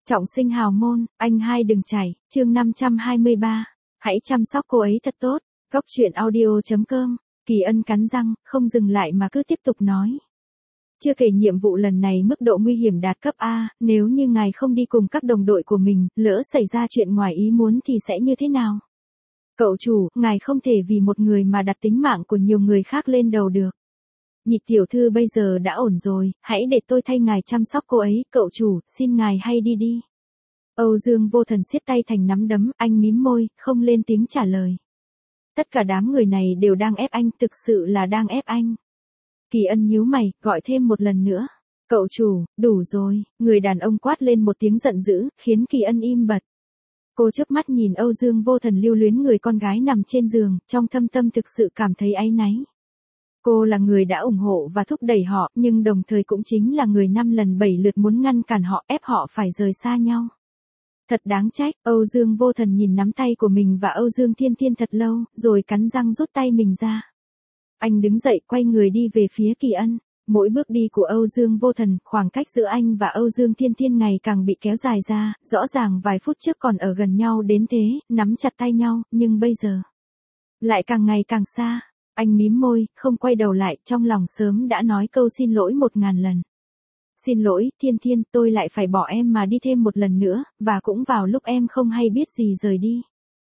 Trọng sinh hào môn, anh hai đừng chảy, chương 523. Hãy chăm sóc cô ấy thật tốt. Góc truyện audio.com. Kỳ Ân cắn răng, không dừng lại mà cứ tiếp tục nói. Chưa kể nhiệm vụ lần này mức độ nguy hiểm đạt cấp A, nếu như ngài không đi cùng các đồng đội của mình, lỡ xảy ra chuyện ngoài ý muốn thì sẽ như thế nào? Cậu chủ, ngài không thể vì một người mà đặt tính mạng của nhiều người khác lên đầu được. Nhị tiểu thư bây giờ đã ổn rồi, hãy để tôi thay ngài chăm sóc cô ấy, cậu chủ, xin ngài hay đi đi. Âu Dương Vô Thần siết tay thành nắm đấm, anh mím môi, không lên tiếng trả lời. Tất cả đám người này đều đang ép anh, thực sự là đang ép anh. Kỳ Ân nhíu mày, gọi thêm một lần nữa. Cậu chủ, đủ rồi, người đàn ông quát lên một tiếng giận dữ, khiến Kỳ Ân im bặt. Cô chớp mắt nhìn Âu Dương Vô Thần lưu luyến người con gái nằm trên giường, trong thâm tâm thực sự cảm thấy áy náy. Cô là người đã ủng hộ và thúc đẩy họ, nhưng đồng thời cũng chính là người 5 lần 7 lượt muốn ngăn cản họ, ép họ phải rời xa nhau. Thật đáng trách, Âu Dương Vô Thần nhìn nắm tay của mình và Âu Dương Thiên Thiên thật lâu, rồi cắn răng rút tay mình ra. Anh đứng dậy, quay người đi về phía Kỳ Ân. Mỗi bước đi của Âu Dương Vô Thần, khoảng cách giữa anh và Âu Dương Thiên Thiên ngày càng bị kéo dài ra, rõ ràng vài phút trước còn ở gần nhau đến thế, nắm chặt tay nhau, nhưng bây giờ lại càng ngày càng xa. Anh mím môi, không quay đầu lại, trong lòng sớm đã nói câu xin lỗi 1000 lần. Xin lỗi, Thiên Thiên, tôi lại phải bỏ em mà đi thêm một lần nữa, và cũng vào lúc em không hay biết gì rời đi.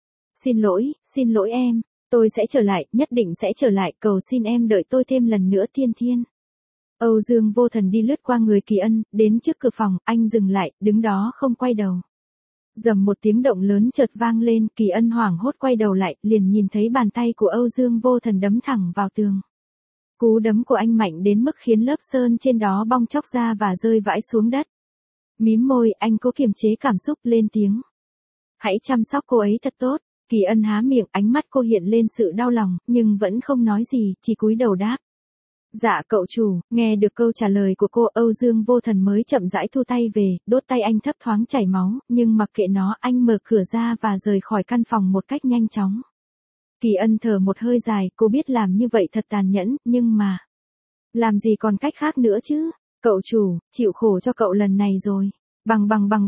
Xin lỗi em, tôi sẽ trở lại, nhất định sẽ trở lại, cầu xin em đợi tôi thêm lần nữa Thiên Thiên. Âu Dương Vô Thần đi lướt qua người Kỳ Ân, đến trước cửa phòng, anh dừng lại, đứng đó không quay đầu. Rầm một tiếng động lớn chợt vang lên, Kỳ Ân hoảng hốt quay đầu lại, liền nhìn thấy bàn tay của Âu Dương Vô Thần đấm thẳng vào tường. Cú đấm của anh mạnh đến mức khiến lớp sơn trên đó bong chóc ra và rơi vãi xuống đất. Mím môi, anh cố kiềm chế cảm xúc, lên tiếng. Hãy chăm sóc cô ấy thật tốt. Kỳ Ân há miệng, ánh mắt cô hiện lên sự đau lòng, nhưng vẫn không nói gì, chỉ cúi đầu đáp. Dạ cậu chủ, nghe được câu trả lời của cô, Âu Dương Vô Thần mới chậm rãi thu tay về, đốt tay anh thấp thoáng chảy máu, nhưng mặc kệ nó, anh mở cửa ra và rời khỏi căn phòng một cách nhanh chóng. Kỳ Ân thở một hơi dài, cô biết làm như vậy thật tàn nhẫn, nhưng mà làm gì còn cách khác nữa chứ? Cậu chủ, chịu khổ cho cậu lần này rồi. Bằng.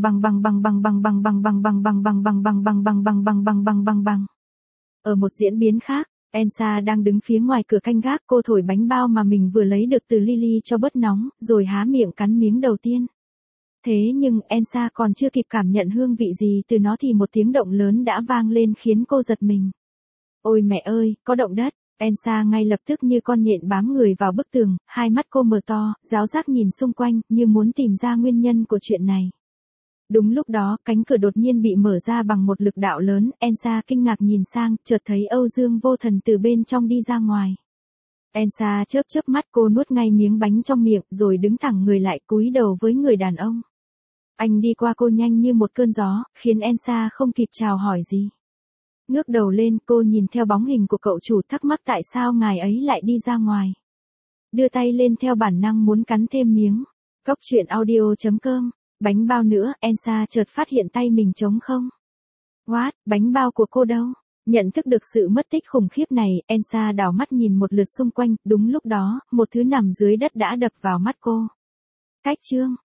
Ở một diễn biến khác, Elsa đang đứng phía ngoài cửa canh gác, cô thổi bánh bao mà mình vừa lấy được từ Lily cho bớt nóng, rồi há miệng cắn miếng đầu tiên. Thế nhưng Elsa còn chưa kịp cảm nhận hương vị gì từ nó thì một tiếng động lớn đã vang lên khiến cô giật mình. Ôi mẹ ơi, có động đất. Elsa ngay lập tức như con nhện bám người vào bức tường, hai mắt cô mở to, ráo rác nhìn xung quanh, như muốn tìm ra nguyên nhân của chuyện này. Đúng lúc đó, cánh cửa đột nhiên bị mở ra bằng một lực đạo lớn, Elsa kinh ngạc nhìn sang, chợt thấy Âu Dương Vô Thần từ bên trong đi ra ngoài. Elsa chớp mắt, cô nuốt ngay miếng bánh trong miệng, rồi đứng thẳng người lại, cúi đầu với người đàn ông. Anh đi qua cô nhanh như một cơn gió, khiến Elsa không kịp chào hỏi gì. Ngước đầu lên, cô nhìn theo bóng hình của cậu chủ, thắc mắc tại sao ngài ấy lại đi ra ngoài. Đưa tay lên theo bản năng muốn cắn thêm miếng. Góc truyện audio.com. Bánh bao nữa, Elsa chợt phát hiện tay mình trống không. What, bánh bao của cô đâu? Nhận thức được sự mất tích khủng khiếp này, Elsa đảo mắt nhìn một lượt xung quanh, đúng lúc đó, một thứ nằm dưới đất đã đập vào mắt cô. Cách chương.